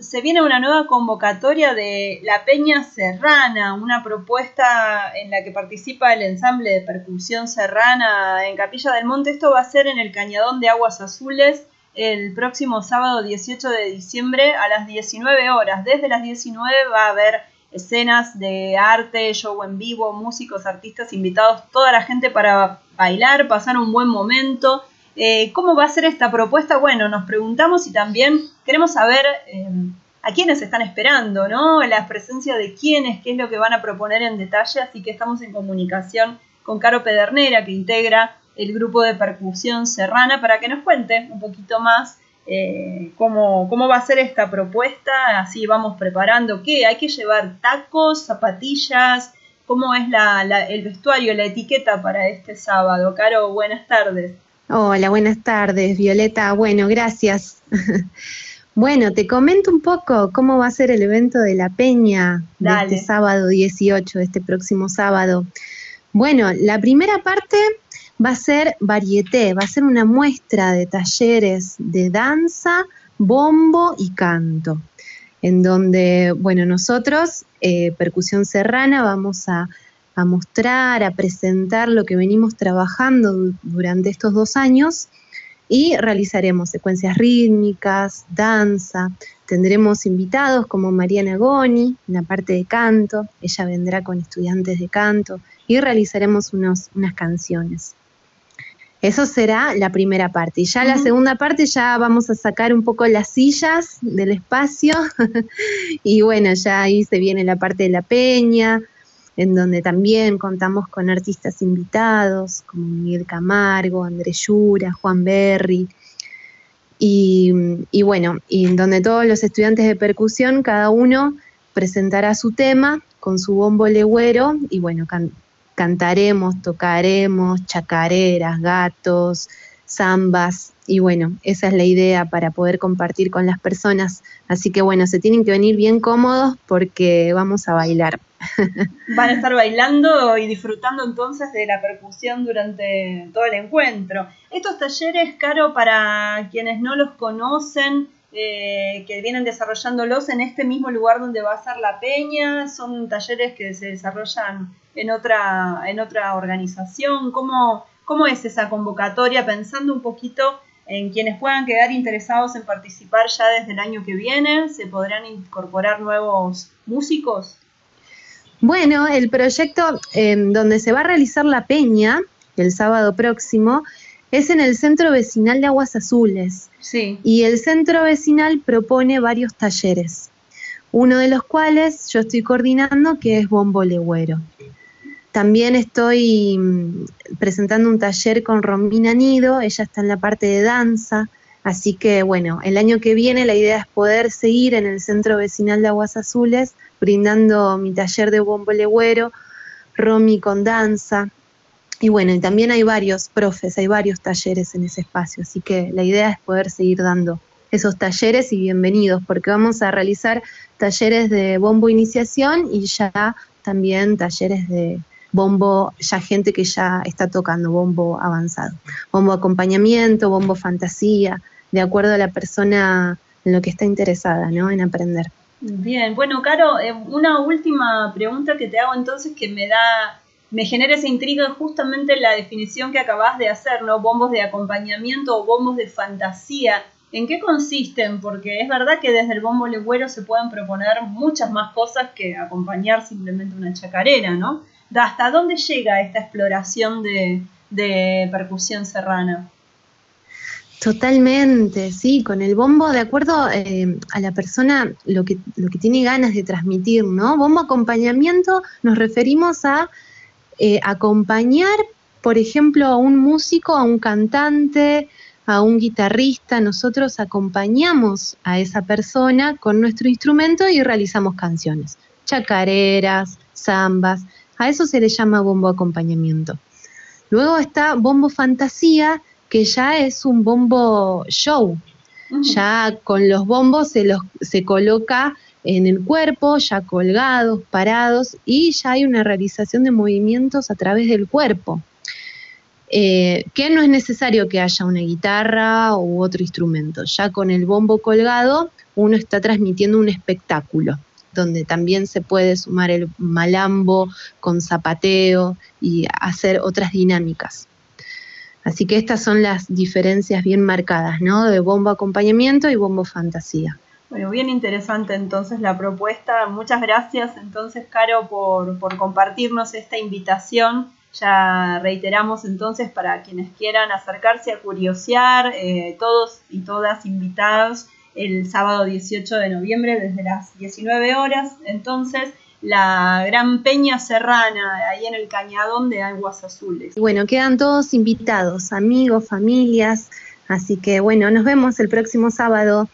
se viene una nueva convocatoria de la Peña Serrana, una propuesta en la que participa el ensamble de percusión serrana en Capilla del Monte. Esto va a ser en el Cañadón de Aguas Azules el próximo sábado 18 de diciembre a las 19 horas. Desde las 19 va a haber escenas de arte, show en vivo, músicos, artistas invitados, toda la gente para bailar, pasar un buen momento. ¿Cómo va a ser esta propuesta? Bueno, nos preguntamos y también queremos saber a quiénes están esperando, ¿no? La presencia de quiénes, qué es lo que van a proponer en detalle, así que estamos en comunicación con Caro Pedernera, que integra el grupo de percusión serrana, para que nos cuente un poquito más cómo va a ser esta propuesta. Así vamos preparando. ¿Qué? ¿Hay que llevar tacos, zapatillas? ¿Cómo es el vestuario, la etiqueta para este sábado? Caro, buenas tardes. Hola, buenas tardes, Violeta. Bueno, gracias. Bueno, te comento un poco cómo va a ser el evento de la Peña de este sábado 18, este próximo sábado. Bueno, la primera parte va a ser varieté, va a ser una muestra de talleres de danza, bombo y canto, en donde, bueno, nosotros, Percusión Serrana, vamos a mostrar, a presentar lo que venimos trabajando durante estos 2 años y realizaremos secuencias rítmicas, danza, tendremos invitados como Mariana Goni en la parte de canto, ella vendrá con estudiantes de canto y realizaremos unas canciones. Eso será la primera parte. Y ya la segunda parte ya vamos a sacar un poco las sillas del espacio y bueno, ya ahí se viene la parte de la peña, en donde también contamos con artistas invitados como Miguel Camargo, Andrés Yura, Juan Berry, y bueno, y en donde todos los estudiantes de percusión, cada uno presentará su tema con su bombo legüero, y bueno, cantaremos, tocaremos chacareras, gatos, zambas, y bueno, esa es la idea para poder compartir con las personas. Así que bueno, se tienen que venir bien cómodos porque vamos a bailar. Van a estar bailando y disfrutando entonces de la percusión durante todo el encuentro. Estos talleres, Caro, para quienes no los conocen, que vienen desarrollándolos en este mismo lugar donde va a ser la peña, son talleres que se desarrollan en otra organización. ¿Cómo es esa convocatoria? Pensando un poquito en quienes puedan quedar interesados en participar ya desde el año que viene, ¿se podrán incorporar nuevos músicos? Bueno, el proyecto donde se va a realizar la peña, el sábado próximo, es en el Centro Vecinal de Aguas Azules. Sí. Y el centro vecinal propone varios talleres, uno de los cuales yo estoy coordinando, que es bombo legüero. También estoy presentando un taller con Romina Nido, ella está en la parte de danza, así que bueno, el año que viene la idea es poder seguir en el Centro Vecinal de Aguas Azules, brindando mi taller de bombo legüero, Romy con danza, y bueno, y también hay varios profes, hay varios talleres en ese espacio, así que la idea es poder seguir dando esos talleres y bienvenidos, porque vamos a realizar talleres de bombo iniciación y ya también talleres de bombo, ya gente que ya está tocando bombo avanzado, bombo acompañamiento, bombo fantasía, de acuerdo a la persona en lo que está interesada, ¿no?, en aprender. Bien, bueno, Caro, una última pregunta que te hago entonces que me genera esa intriga, justamente la definición que acabas de hacer, ¿no? Bombos de acompañamiento o bombos de fantasía. ¿En qué consisten? Porque es verdad que desde el bombo legüero se pueden proponer muchas más cosas que acompañar simplemente una chacarera, ¿no? ¿Hasta dónde llega esta exploración de percusión serrana? Totalmente, sí, con el bombo, de acuerdo a la persona, lo que tiene ganas de transmitir, ¿no? Bombo acompañamiento, nos referimos a acompañar, por ejemplo, a un músico, a un cantante, a un guitarrista. Nosotros acompañamos a esa persona con nuestro instrumento y realizamos canciones, chacareras, zambas, a eso se le llama bombo acompañamiento. Luego está bombo fantasía, que ya es un bombo show, ya con los bombos se coloca en el cuerpo, ya colgados, parados, y ya hay una realización de movimientos a través del cuerpo, que no es necesario que haya una guitarra u otro instrumento, ya con el bombo colgado uno está transmitiendo un espectáculo, donde también se puede sumar el malambo con zapateo y hacer otras dinámicas. Así que estas son las diferencias bien marcadas, ¿no? De bombo acompañamiento y bombo fantasía. Bueno, bien interesante entonces la propuesta. Muchas gracias entonces, Caro, por compartirnos esta invitación. Ya reiteramos entonces para quienes quieran acercarse a curiosear, todos y todas invitados el sábado 18 de noviembre desde las 19 horas. Entonces, la Gran Peña Serrana, ahí en el Cañadón de Aguas Azules. Bueno, quedan todos invitados, amigos, familias, así que bueno, nos vemos el próximo sábado.